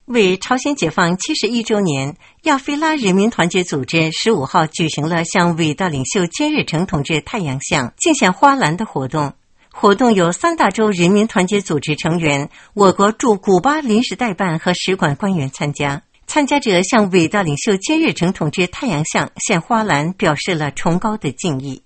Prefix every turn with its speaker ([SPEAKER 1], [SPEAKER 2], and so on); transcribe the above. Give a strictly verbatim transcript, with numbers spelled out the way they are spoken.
[SPEAKER 1] 为朝鲜解放七十一周年，亚非拉人民团结组织十五号举行了向伟大领袖金日成同志太阳像敬献花篮的活动。活动有三大洲人民团结组织成员、我国驻古巴临时代办和使馆官员参加。参加者向伟大领袖金日成同志太阳像献花篮，表示了崇高的敬意。